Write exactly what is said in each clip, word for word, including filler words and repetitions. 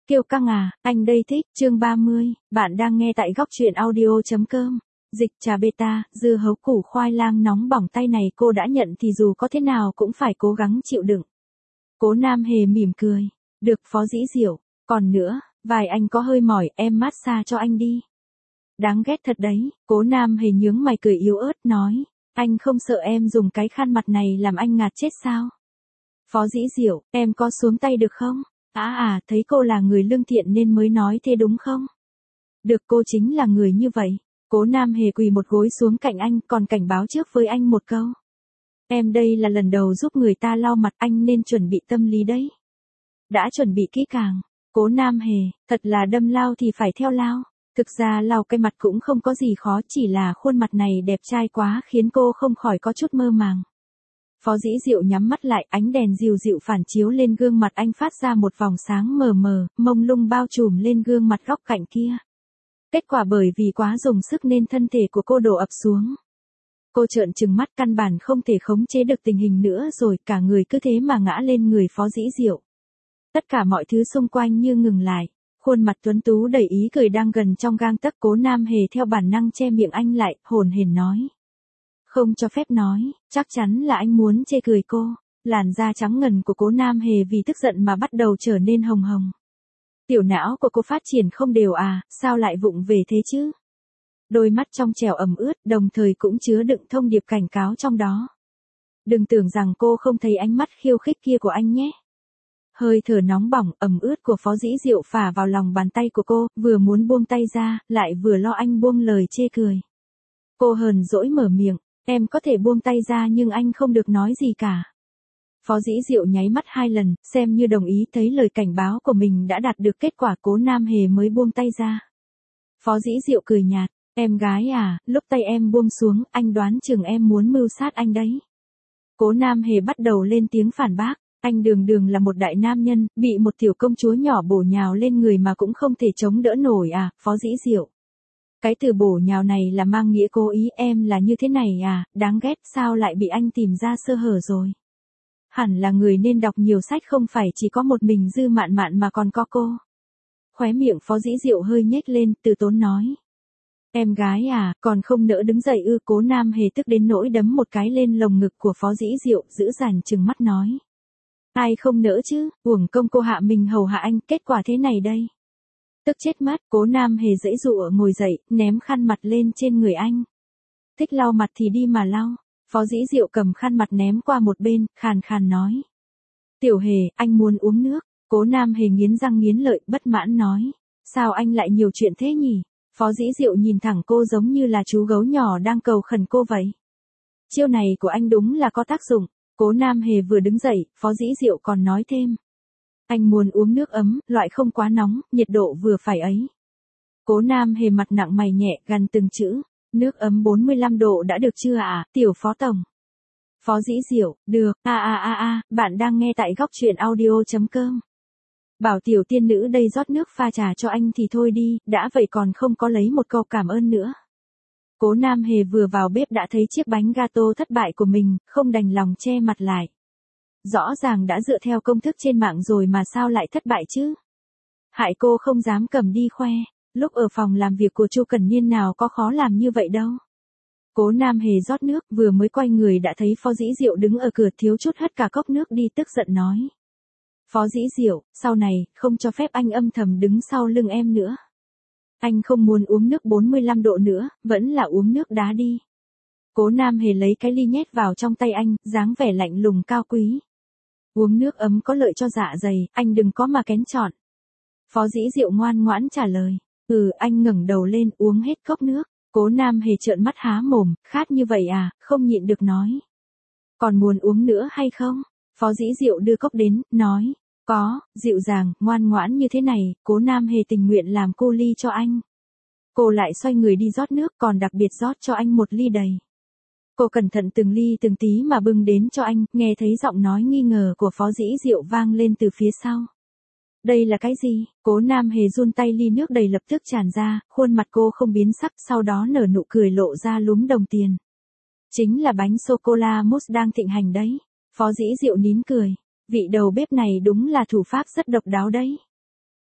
Kiêu căng à, anh đây thích, chương ba mươi, bạn đang nghe tại góc truyện audio.com. Dịch trà beta, dưa hấu củ khoai lang nóng bỏng tay này cô đã nhận thì dù có thế nào cũng phải cố gắng chịu đựng. Cố Nam Hề mỉm cười. Được Phó Dĩ Diệu, còn nữa, vài anh có hơi mỏi, em massage cho anh đi. Đáng ghét thật đấy, Cố Nam Hề nhướng mày cười yếu ớt nói, anh không sợ em dùng cái khăn mặt này làm anh ngạt chết sao? Phó Dĩ Diệu, em có xuống tay được không? À à, thấy cô là người lương thiện nên mới nói thế đúng không? Được, cô chính là người như vậy. Cố Nam Hề quỳ một gối xuống cạnh anh, còn cảnh báo trước với anh một câu. Em đây là lần đầu giúp người ta lau mặt, anh nên chuẩn bị tâm lý đấy. Đã chuẩn bị kỹ càng. Cố Nam Hề, thật là đâm lao thì phải theo lao. Thực ra lau cái mặt cũng không có gì khó, chỉ là khuôn mặt này đẹp trai quá khiến cô không khỏi có chút mơ màng. Phó Dĩ Diệu nhắm mắt lại, ánh đèn dịu dịu phản chiếu lên gương mặt anh phát ra một vòng sáng mờ mờ, mông lung bao trùm lên gương mặt góc cạnh kia. Kết quả bởi vì quá dùng sức nên thân thể của cô đổ ập xuống. Cô trợn trừng mắt, căn bản không thể khống chế được tình hình nữa rồi, cả người cứ thế mà ngã lên người Phó Dĩ Diệu. Tất cả mọi thứ xung quanh như ngừng lại, khuôn mặt tuấn tú đầy ý cười đang gần trong gang tấc. Cố Nam Hề theo bản năng che miệng anh lại, hồn hển nói. Không cho phép nói, chắc chắn là anh muốn chê cười cô. Làn da trắng ngần của Cố Nam Hề vì tức giận mà bắt đầu trở nên hồng hồng. Tiểu não của cô phát triển không đều à, sao lại vụng về thế chứ? Đôi mắt trong trẻo ẩm ướt, đồng thời cũng chứa đựng thông điệp cảnh cáo trong đó. Đừng tưởng rằng cô không thấy ánh mắt khiêu khích kia của anh nhé. Hơi thở nóng bỏng, ẩm ướt của Phó Dĩ Diệu phả vào lòng bàn tay của cô, vừa muốn buông tay ra, lại vừa lo anh buông lời chê cười. Cô hờn dỗi mở miệng, em có thể buông tay ra nhưng anh không được nói gì cả. Phó Dĩ Diệu nháy mắt hai lần, xem như đồng ý, thấy lời cảnh báo của mình đã đạt được kết quả. Cố Nam Hề mới buông tay ra. Phó Dĩ Diệu cười nhạt, em gái à, lúc tay em buông xuống, anh đoán chừng em muốn mưu sát anh đấy. Cố Nam Hề bắt đầu lên tiếng phản bác, anh đường đường là một đại nam nhân, bị một tiểu công chúa nhỏ bổ nhào lên người mà cũng không thể chống đỡ nổi à, Phó Dĩ Diệu. Cái từ bổ nhào này là mang nghĩa cố ý, em là như thế này à, đáng ghét, sao lại bị anh tìm ra sơ hở rồi. Hẳn là người nên đọc nhiều sách, không phải chỉ có một mình Dư Mạn Mạn mà còn có cô. Khóe miệng Phó Dĩ Diệu hơi nhếch lên, từ tốn nói. Em gái à, còn không nỡ đứng dậy ư? Cố Nam Hề tức đến nỗi đấm một cái lên lồng ngực của Phó Dĩ Diệu, giữ dằn trừng mắt nói. Ai không nỡ chứ, uổng công cô hạ mình hầu hạ anh, kết quả thế này đây. Tức chết mất, Cố Nam Hề giãy giụa ngồi dậy, ném khăn mặt lên trên người anh. Thích lau mặt thì đi mà lau. Phó Dĩ Diệu cầm khăn mặt ném qua một bên, khàn khàn nói. Tiểu Hề, anh muốn uống nước. Cố Nam Hề nghiến răng nghiến lợi, bất mãn nói. Sao anh lại nhiều chuyện thế nhỉ? Phó Dĩ Diệu nhìn thẳng cô giống như là chú gấu nhỏ đang cầu khẩn cô vậy. Chiêu này của anh đúng là có tác dụng. Cố Nam Hề vừa đứng dậy, Phó Dĩ Diệu còn nói thêm. Anh muốn uống nước ấm, loại không quá nóng, nhiệt độ vừa phải ấy. Cố Nam Hề mặt nặng mày nhẹ, gằn từng chữ. Nước ấm bốn mươi lăm độ đã được chưa ạ, tiểu Phó Tổng? Phó Dĩ Diệu, được, a a a a, bạn đang nghe tại góc truyện audio.com. Bảo tiểu tiên nữ đây rót nước pha trà cho anh thì thôi đi, đã vậy còn không có lấy một câu cảm ơn nữa. Cố Nam Hề vừa vào bếp đã thấy chiếc bánh gato thất bại của mình, không đành lòng che mặt lại. Rõ ràng đã dựa theo công thức trên mạng rồi mà sao lại thất bại chứ? Hại cô không dám cầm đi khoe. Lúc ở phòng làm việc của Chu Cẩn Niên nào có khó làm như vậy đâu. Cố Nam Hề rót nước, vừa mới quay người đã thấy Phó Dĩ Diệu đứng ở cửa, thiếu chút hất cả cốc nước đi, tức giận nói. Phó Dĩ Diệu, sau này, không cho phép anh âm thầm đứng sau lưng em nữa. Anh không muốn uống nước bốn mươi lăm độ nữa, vẫn là uống nước đá đi. Cố Nam Hề lấy cái ly nhét vào trong tay anh, dáng vẻ lạnh lùng cao quý. Uống nước ấm có lợi cho dạ dày, anh đừng có mà kén chọn. Phó Dĩ Diệu ngoan ngoãn trả lời. Ừ, anh ngẩng đầu lên, uống hết cốc nước. Cố Nam Hề trợn mắt há mồm, khát như vậy à, không nhịn được nói. Còn muốn uống nữa hay không? Phó Dĩ Diệu đưa cốc đến, nói. Có, dịu dàng, ngoan ngoãn như thế này, Cố Nam Hề tình nguyện làm cô ly cho anh. Cô lại xoay người đi rót nước, còn đặc biệt rót cho anh một ly đầy. Cô cẩn thận từng ly từng tí mà bưng đến cho anh, nghe thấy giọng nói nghi ngờ của Phó Dĩ Diệu vang lên từ phía sau. Đây là cái gì? Cố Nam Hề run tay, ly nước đầy lập tức tràn ra, khuôn mặt cô không biến sắc, sau đó nở nụ cười lộ ra lúm đồng tiền. Chính là bánh sô-cô-la mousse đang thịnh hành đấy. Phó Dĩ Diệu nín cười. Vị đầu bếp này đúng là thủ pháp rất độc đáo đấy.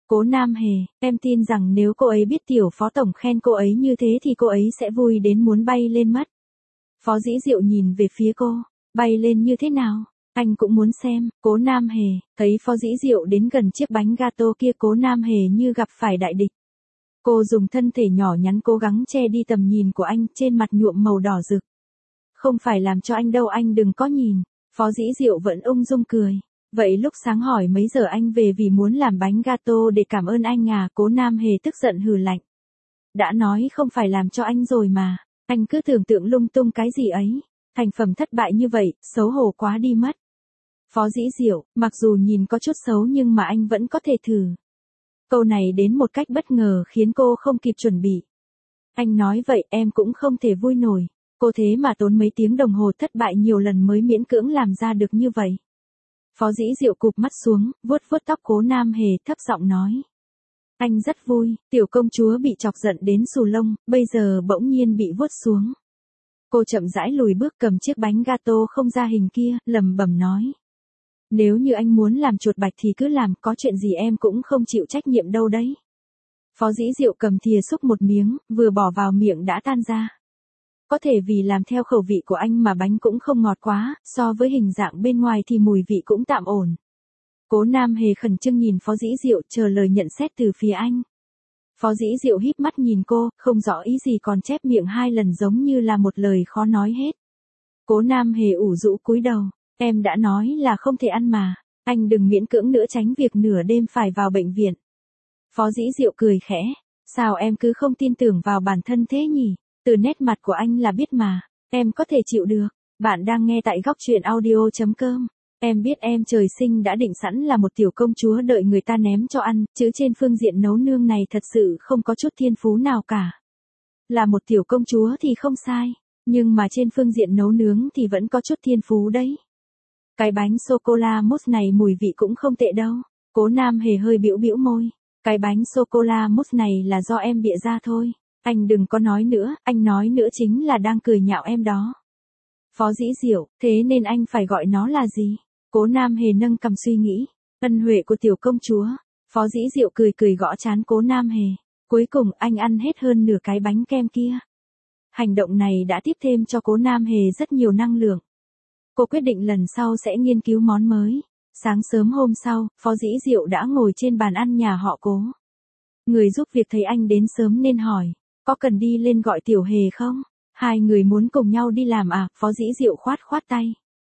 Cố Nam Hề, em tin rằng nếu cô ấy biết tiểu phó tổng khen cô ấy như thế thì cô ấy sẽ vui đến muốn bay lên mất. Phó Dĩ Diệu nhìn về phía cô, bay lên như thế nào? Anh cũng muốn xem. Cố Nam Hề, thấy Phó Dĩ Diệu đến gần chiếc bánh gato kia, Cố Nam Hề như gặp phải đại địch. Cô dùng thân thể nhỏ nhắn cố gắng che đi tầm nhìn của anh, trên mặt nhuộm màu đỏ rực. Không phải làm cho anh đâu, anh đừng có nhìn. Phó Dĩ Diệu vẫn ung dung cười. Vậy lúc sáng hỏi mấy giờ anh về vì muốn làm bánh gato để cảm ơn anh à? Cố Nam Hề tức giận hừ lạnh. Đã nói không phải làm cho anh rồi mà. Anh cứ tưởng tượng lung tung cái gì ấy. Thành phẩm thất bại như vậy, xấu hổ quá đi mất. Phó Dĩ Diệu, mặc dù nhìn có chút xấu nhưng mà anh vẫn có thể thử. Câu này đến một cách bất ngờ khiến cô không kịp chuẩn bị. Anh nói vậy em cũng không thể vui nổi. Cô thế mà tốn mấy tiếng đồng hồ thất bại nhiều lần mới miễn cưỡng làm ra được như vậy. Phó Dĩ Diệu cụp mắt xuống, vuốt vuốt tóc Cố Nam Hề, thấp giọng nói. Anh rất vui, tiểu công chúa bị chọc giận đến xù lông, bây giờ bỗng nhiên bị vuốt xuống. Cô chậm rãi lùi bước cầm chiếc bánh gato không ra hình kia, lẩm bẩm nói. Nếu như anh muốn làm chuột bạch thì cứ làm, có chuyện gì em cũng không chịu trách nhiệm đâu đấy. Phó Dĩ Diệu cầm thìa xúc một miếng, vừa bỏ vào miệng đã tan ra. Có thể vì làm theo khẩu vị của anh mà bánh cũng không ngọt quá, so với hình dạng bên ngoài thì mùi vị cũng tạm ổn. Cố Nam Hề khẩn trương nhìn Phó Dĩ Diệu chờ lời nhận xét từ phía anh. Phó Dĩ Diệu híp mắt nhìn cô, không rõ ý gì còn chép miệng hai lần giống như là một lời khó nói hết. Cố Nam Hề ủ rũ cúi đầu, em đã nói là không thể ăn mà, anh đừng miễn cưỡng nữa tránh việc nửa đêm phải vào bệnh viện. Phó Dĩ Diệu cười khẽ, sao em cứ không tin tưởng vào bản thân thế nhỉ, từ nét mặt của anh là biết mà, em có thể chịu được. Bạn đang nghe tại góc truyện audio chấm com. Em biết em trời sinh đã định sẵn là một tiểu công chúa đợi người ta ném cho ăn, chứ trên phương diện nấu nương này thật sự không có chút thiên phú nào cả. Là một tiểu công chúa thì không sai, nhưng mà trên phương diện nấu nướng thì vẫn có chút thiên phú đấy. Cái bánh sô-cô-la mousse này mùi vị cũng không tệ đâu. Cố Nam Hề hơi bĩu bĩu môi. Cái bánh sô-cô-la mousse này là do em bịa ra thôi. Anh đừng có nói nữa, anh nói nữa chính là đang cười nhạo em đó. Phó Dĩ Diệu, thế nên anh phải gọi nó là gì? Cố Nam Hề nâng cằm suy nghĩ. Ân huệ của tiểu công chúa. Phó Dĩ Diệu cười cười gõ trán Cố Nam Hề. Cuối cùng anh ăn hết hơn nửa cái bánh kem kia. Hành động này đã tiếp thêm cho Cố Nam Hề rất nhiều năng lượng. Cô quyết định lần sau sẽ nghiên cứu món mới. Sáng sớm hôm sau, Phó Dĩ Diệu đã ngồi trên bàn ăn nhà họ Cố. Người giúp việc thấy anh đến sớm nên hỏi, có cần đi lên gọi Tiểu Hề không? Hai người muốn cùng nhau đi làm à? Phó Dĩ Diệu khoát khoát tay.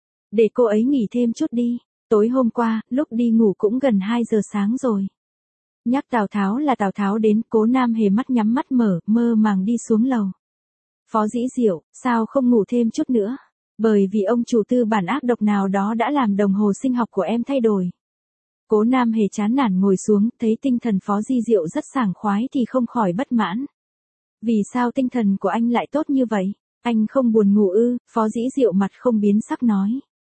Để cô ấy nghỉ thêm chút đi. Tối hôm qua, lúc đi ngủ cũng gần hai giờ sáng rồi. Nhắc Tào Tháo là Tào Tháo đến, Cố Nam Hề mắt nhắm mắt mở, mơ màng đi xuống lầu. Phó Dĩ Diệu, sao không ngủ thêm chút nữa? Bởi vì ông chủ tư bản ác độc nào đó đã làm đồng hồ sinh học của em thay đổi. Cố Nam Hề chán nản ngồi xuống, thấy tinh thần Phó Dĩ Diệu rất sảng khoái thì không khỏi bất mãn. Vì sao tinh thần của anh lại tốt như vậy? Anh không buồn ngủ ư? Phó Dĩ Diệu mặt không biến sắc nói.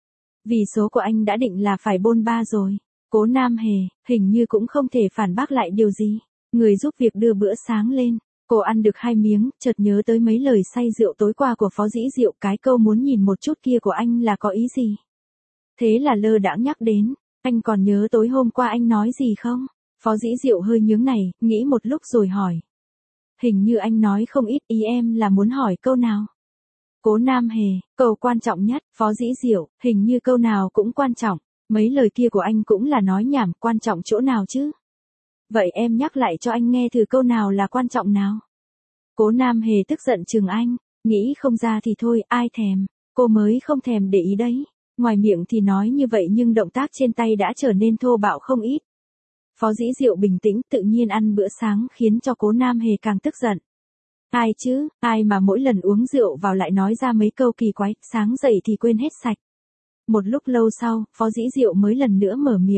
Vì số của anh đã định là phải bôn ba rồi. Cố Nam Hề, hình như cũng không thể phản bác lại điều gì. Người giúp việc đưa bữa sáng lên. Cô ăn được hai miếng, chợt nhớ tới mấy lời say rượu tối qua của Phó Dĩ Diệu, cái câu muốn nhìn một chút kia của anh là có ý gì? Thế là lơ đãng nhắc đến, anh còn nhớ tối hôm qua anh nói gì không? Phó Dĩ Diệu hơi nhướng này, nghĩ một lúc rồi hỏi. Hình như anh nói không ít, ý em là muốn hỏi câu nào? Cố Nam Hề, câu quan trọng nhất. Phó Dĩ Diệu, hình như câu nào cũng quan trọng, mấy lời kia của anh cũng là nói nhảm, quan trọng chỗ nào chứ? Vậy em nhắc lại cho anh nghe thử câu nào là quan trọng nào? Cố Nam Hề tức giận chừng anh, nghĩ không ra thì thôi, ai thèm, cô mới không thèm để ý đấy. Ngoài miệng thì nói như vậy nhưng động tác trên tay đã trở nên thô bạo không ít. Phó Dĩ Diệu bình tĩnh, tự nhiên ăn bữa sáng khiến cho Cố Nam Hề càng tức giận. Ai chứ, ai mà mỗi lần uống rượu vào lại nói ra mấy câu kỳ quái, sáng dậy thì quên hết sạch. Một lúc lâu sau, Phó Dĩ Diệu mới lần nữa mở miệng.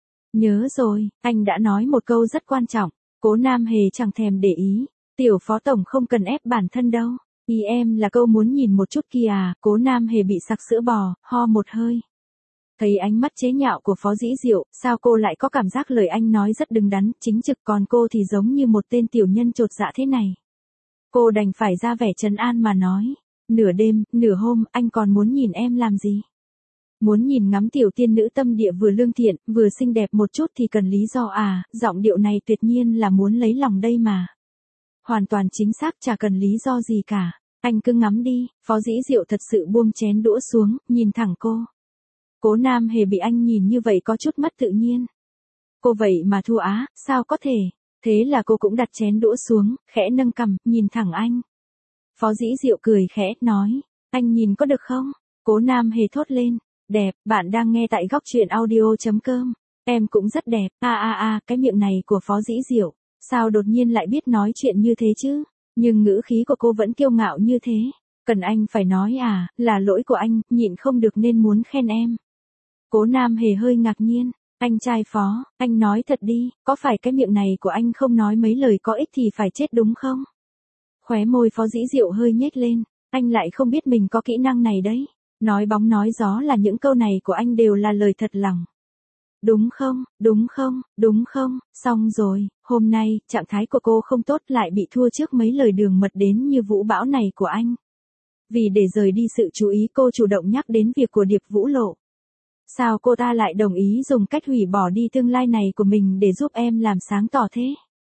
Nhớ rồi, anh đã nói một câu rất quan trọng. Cố Nam Hề chẳng thèm để ý. Tiểu Phó Tổng không cần ép bản thân đâu. Ý em là câu muốn nhìn một chút kia à? Cố Nam Hề bị sặc sữa bò, ho một hơi. Thấy ánh mắt chế nhạo của Phó Dĩ Diệu, sao cô lại có cảm giác lời anh nói rất đứng đắn, chính trực, còn cô thì giống như một tên tiểu nhân chột dạ thế này. Cô đành phải ra vẻ trấn an mà nói. Nửa đêm, nửa hôm, anh còn muốn nhìn em làm gì? Muốn nhìn ngắm tiểu tiên nữ tâm địa vừa lương thiện, vừa xinh đẹp một chút thì cần lý do à, giọng điệu này tuyệt nhiên là muốn lấy lòng đây mà. Hoàn toàn chính xác, chả cần lý do gì cả. Anh cứ ngắm đi, Phó Dĩ Diệu thật sự buông chén đũa xuống, nhìn thẳng cô. Cố Nam Hề bị anh nhìn như vậy có chút mất tự nhiên. Cô vậy mà thua á, sao có thể? Thế là cô cũng đặt chén đũa xuống, khẽ nâng cằm, nhìn thẳng anh. Phó Dĩ Diệu cười khẽ, nói, anh nhìn có được không? Cố Nam Hề thốt lên, đẹp, bạn đang nghe tại góc truyện audio.com. Em cũng rất đẹp, a a a, cái miệng này của Phó Dĩ Diệu, sao đột nhiên lại biết nói chuyện như thế chứ? Nhưng ngữ khí của cô vẫn kiêu ngạo như thế. Cần anh phải nói à, là lỗi của anh, nhịn không được nên muốn khen em. Cố Nam Hề hơi ngạc nhiên, anh trai Phó, anh nói thật đi, có phải cái miệng này của anh không nói mấy lời có ích thì phải chết đúng không? Khóe môi Phó Dĩ Diệu hơi nhếch lên, anh lại không biết mình có kỹ năng này đấy. Nói bóng nói gió là những câu này của anh đều là lời thật lòng. Đúng không, đúng không, đúng không, xong rồi, hôm nay, trạng thái của cô không tốt lại bị thua trước mấy lời đường mật đến như vũ bão này của anh. Vì để rời đi sự chú ý cô chủ động nhắc đến việc của Điệp Vũ Lộ. Sao cô ta lại đồng ý dùng cách hủy bỏ đi tương lai này của mình để giúp em làm sáng tỏ thế?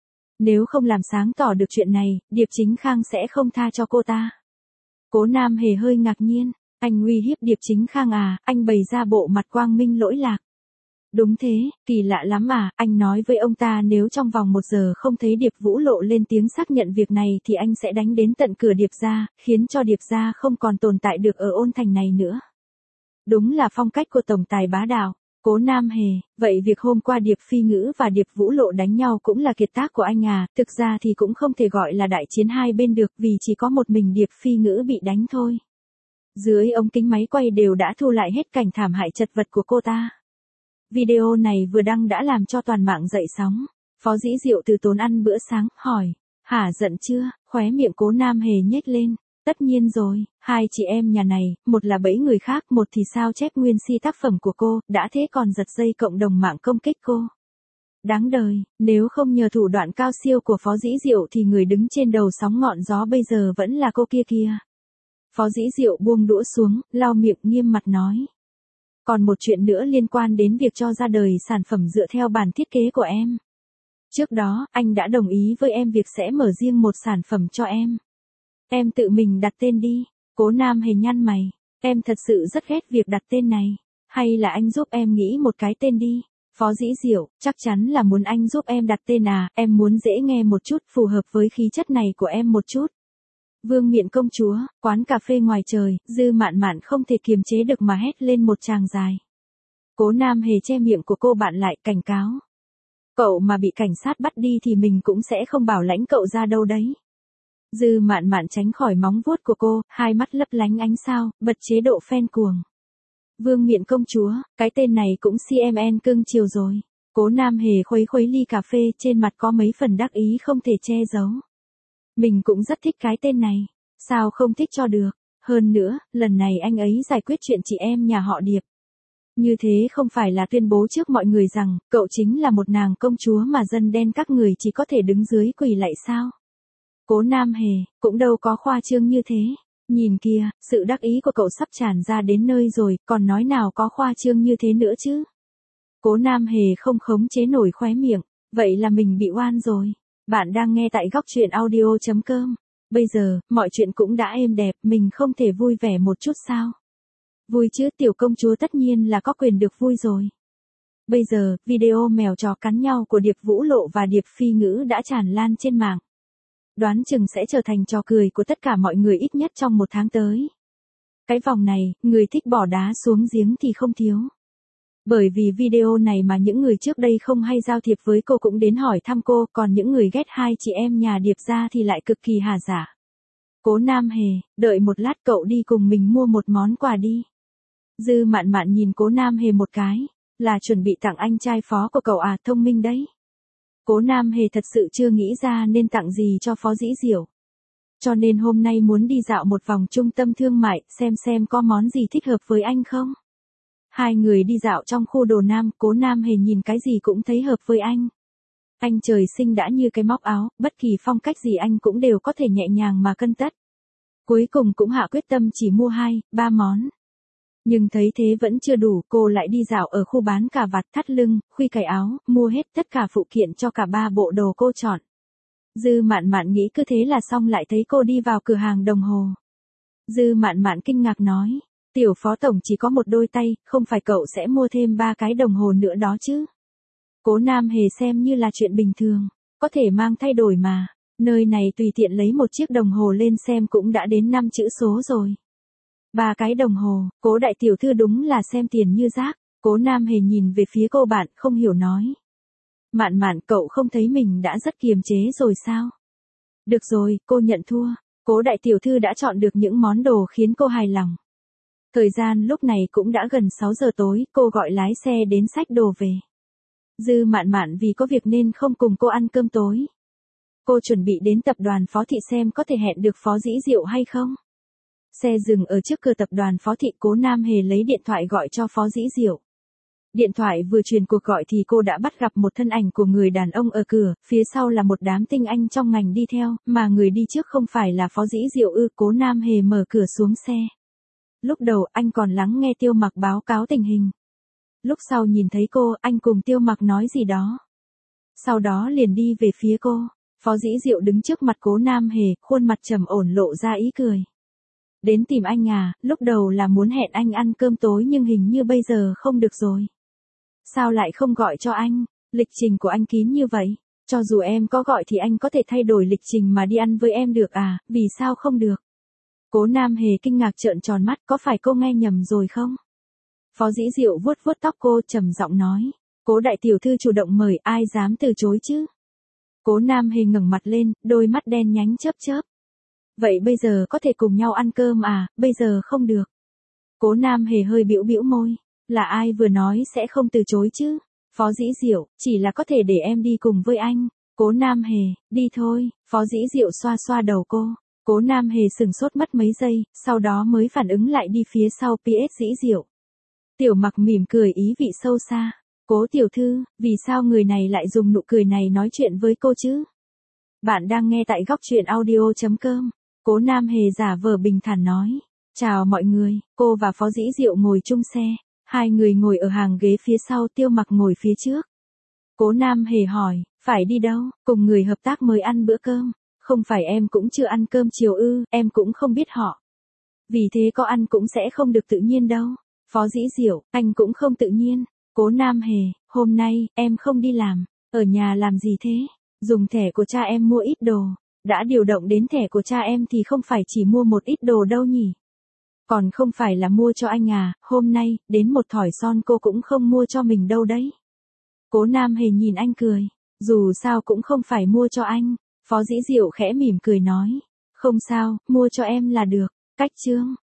Nếu không làm sáng tỏ được chuyện này, Điệp Chính Khang sẽ không tha cho cô ta. Cố Nam Hề hơi ngạc nhiên, anh uy hiếp Điệp Chính Khang à, anh bày ra bộ mặt quang minh lỗi lạc. Đúng thế, kỳ lạ lắm à, anh nói với ông ta nếu trong vòng một giờ không thấy Điệp Vũ Lộ lên tiếng xác nhận việc này thì anh sẽ đánh đến tận cửa Điệp gia, khiến cho Điệp gia không còn tồn tại được ở Ôn Thành này nữa. Đúng là phong cách của tổng tài bá đạo. Cố Nam Hề, vậy việc hôm qua Điệp Phi Ngữ và Điệp Vũ Lộ đánh nhau cũng là kiệt tác của anh à, thực ra thì cũng không thể gọi là đại chiến hai bên được vì chỉ có một mình Điệp Phi Ngữ bị đánh thôi. Dưới ống kính máy quay đều đã thu lại hết cảnh thảm hại chật vật của cô ta. Video này vừa đăng đã làm cho toàn mạng dậy sóng. Phó Dĩ Diệu từ tốn ăn bữa sáng, hỏi, hả giận chưa, khóe miệng Cố Nam Hề nhếch lên. Tất nhiên rồi, hai chị em nhà này, một là bẫy người khác, một thì sao chép nguyên si tác phẩm của cô, đã thế còn giật dây cộng đồng mạng công kích cô. Đáng đời, nếu không nhờ thủ đoạn cao siêu của Phó Dĩ Diệu thì người đứng trên đầu sóng ngọn gió bây giờ vẫn là cô kia kia. Phó Dĩ Diệu buông đũa xuống, lau miệng nghiêm mặt nói. Còn một chuyện nữa liên quan đến việc cho ra đời sản phẩm dựa theo bản thiết kế của em. Trước đó, anh đã đồng ý với em việc sẽ mở riêng một sản phẩm cho em. Em tự mình đặt tên đi. Cố Nam Hề nhăn mày. Em thật sự rất ghét việc đặt tên này. Hay là anh giúp em nghĩ một cái tên đi. Phó Dĩ Diệu, chắc chắn là muốn anh giúp em đặt tên à, em muốn dễ nghe một chút, phù hợp với khí chất này của em một chút. Vương Miện Công Chúa, quán cà phê ngoài trời, Dư Mạn Mạn không thể kiềm chế được mà hét lên một tràng dài. Cố Nam Hề che miệng của cô bạn lại, cảnh cáo. Cậu mà bị cảnh sát bắt đi thì mình cũng sẽ không bảo lãnh cậu ra đâu đấy. Dư Mạn Mạn tránh khỏi móng vuốt của cô, hai mắt lấp lánh ánh sao, bật chế độ fan cuồng. Vương Miện Công Chúa, cái tên này cũng xê em en cưng chiều rồi. Cố Nam Hề khuấy khuấy ly cà phê, trên mặt có mấy phần đắc ý không thể che giấu. Mình cũng rất thích cái tên này, sao không thích cho được, hơn nữa, lần này anh ấy giải quyết chuyện chị em nhà họ Điệp. Như thế không phải là tuyên bố trước mọi người rằng, cậu chính là một nàng công chúa mà dân đen các người chỉ có thể đứng dưới quỳ lạy sao? Cố Nam Hề, cũng đâu có khoa trương như thế. Nhìn kìa, sự đắc ý của cậu sắp tràn ra đến nơi rồi, còn nói nào có khoa trương như thế nữa chứ? Cố Nam Hề không khống chế nổi khóe miệng, vậy là mình bị oan rồi. Bạn đang nghe tại góc truyện audio.com. Bây giờ, mọi chuyện cũng đã êm đẹp, mình không thể vui vẻ một chút sao? Vui chứ, tiểu công chúa tất nhiên là có quyền được vui rồi. Bây giờ, video mèo chó cắn nhau của Điệp Vũ Lộ và Điệp Phi Ngữ đã tràn lan trên mạng. Đoán chừng sẽ trở thành trò cười của tất cả mọi người ít nhất trong một tháng tới. Cái vòng này, người thích bỏ đá xuống giếng thì không thiếu. Bởi vì video này mà những người trước đây không hay giao thiệp với cô cũng đến hỏi thăm cô, còn những người ghét hai chị em nhà Điệp gia thì lại cực kỳ hà giả. Cố Nam Hề, đợi một lát cậu đi cùng mình mua một món quà đi. Dư Mạn Mạn nhìn Cố Nam Hề một cái, là chuẩn bị tặng anh trai Phó của cậu à, thông minh đấy. Cố Nam Hề thật sự chưa nghĩ ra nên tặng gì cho Phó Dĩ Diệu. Cho nên hôm nay muốn đi dạo một vòng trung tâm thương mại, xem xem có món gì thích hợp với anh không. Hai người đi dạo trong khu đồ nam, Cố Nam Hề nhìn cái gì cũng thấy hợp với anh. Anh trời sinh đã như cái móc áo, bất kỳ phong cách gì anh cũng đều có thể nhẹ nhàng mà cân tất. Cuối cùng cũng hạ quyết tâm chỉ mua hai, ba món. Nhưng thấy thế vẫn chưa đủ, cô lại đi dạo ở khu bán cà vạt, thắt lưng, khuy cài áo, mua hết tất cả phụ kiện cho cả ba bộ đồ cô chọn. Dư Mạn Mạn nghĩ cứ thế là xong, lại thấy cô đi vào cửa hàng đồng hồ. Dư Mạn Mạn kinh ngạc nói, tiểu phó tổng chỉ có một đôi tay, không phải cậu sẽ mua thêm ba cái đồng hồ nữa đó chứ? Cố Nam Hề xem như là chuyện bình thường, có thể mang thay đổi mà, nơi này tùy tiện lấy một chiếc đồng hồ lên xem cũng đã đến năm chữ số rồi. Ba cái đồng hồ, Cố đại tiểu thư đúng là xem tiền như rác. Cố Nam Hề nhìn về phía cô bạn, không hiểu nói. Mạn Mạn, cậu không thấy mình đã rất kiềm chế rồi sao? Được rồi, cô nhận thua. Cố đại tiểu thư đã chọn được những món đồ khiến cô hài lòng. Thời gian lúc này cũng đã gần sáu giờ tối, cô gọi lái xe đến xách đồ về. Dư Mạn Mạn vì có việc nên không cùng cô ăn cơm tối. Cô chuẩn bị đến tập đoàn Phó Thị xem có thể hẹn được Phó Dĩ Diệu hay không. Xe dừng ở trước cửa tập đoàn Phó Thị, Cố Nam Hề lấy điện thoại gọi cho Phó Dĩ Diệu. Điện thoại vừa truyền cuộc gọi thì cô đã bắt gặp một thân ảnh của người đàn ông ở cửa, phía sau là một đám tinh anh trong ngành đi theo, mà người đi trước không phải là Phó Dĩ Diệu ư? Cố Nam Hề mở cửa xuống xe. Lúc đầu anh còn lắng nghe Tiêu Mặc báo cáo tình hình. Lúc sau nhìn thấy cô, anh cùng Tiêu Mặc nói gì đó. Sau đó liền đi về phía cô. Phó Dĩ Diệu đứng trước mặt Cố Nam Hề, khuôn mặt trầm ổn lộ ra ý cười. Đến tìm anh à, lúc đầu là muốn hẹn anh ăn cơm tối nhưng hình như bây giờ không được rồi. Sao lại không gọi cho anh? Lịch trình của anh kín như vậy. Cho dù em có gọi thì anh có thể thay đổi lịch trình mà đi ăn với em được à, vì sao không được? Cố Nam Hề kinh ngạc trợn tròn mắt, có phải cô nghe nhầm rồi không? Phó Dĩ Diệu vuốt vuốt tóc cô, trầm giọng nói. Cố đại tiểu thư chủ động mời, ai dám từ chối chứ? Cố Nam Hề ngẩng mặt lên, đôi mắt đen nhánh chớp chớp. Vậy bây giờ có thể cùng nhau ăn cơm à, bây giờ không được. Cố Nam Hề hơi bĩu bĩu môi. Là ai vừa nói sẽ không từ chối chứ? Phó Dĩ Diệu, chỉ là có thể để em đi cùng với anh. Cố Nam Hề, đi thôi. Phó Dĩ Diệu xoa xoa đầu cô. Cố Nam Hề sừng sốt mất mấy giây, sau đó mới phản ứng lại đi phía sau pê ét Dĩ Diệu. Tiểu Mặc mỉm cười ý vị sâu xa. Cố tiểu thư, vì sao người này lại dùng nụ cười này nói chuyện với cô chứ? Bạn đang nghe tại góc truyện audio chấm com. Cố Nam Hề giả vờ bình thản nói. Chào mọi người, cô và Phó Dĩ Diệu ngồi chung xe. Hai người ngồi ở hàng ghế phía sau, Tiêu Mặc ngồi phía trước. Cố Nam Hề hỏi, phải đi đâu? Cùng người hợp tác mời ăn bữa cơm. Không phải em cũng chưa ăn cơm chiều ư, em cũng không biết họ. Vì thế có ăn cũng sẽ không được tự nhiên đâu. Phó Dĩ Diệu, anh cũng không tự nhiên. Cố Nam Hề, hôm nay, em không đi làm. Ở nhà làm gì thế? Dùng thẻ của cha em mua ít đồ. Đã điều động đến thẻ của cha em thì không phải chỉ mua một ít đồ đâu nhỉ? Còn không phải là mua cho anh à, hôm nay, đến một thỏi son cô cũng không mua cho mình đâu đấy. Cố Nam Hề nhìn anh cười. Dù sao cũng không phải mua cho anh. Phó Dĩ Diệu khẽ mỉm cười nói. Không sao, mua cho em là được. Cách chương.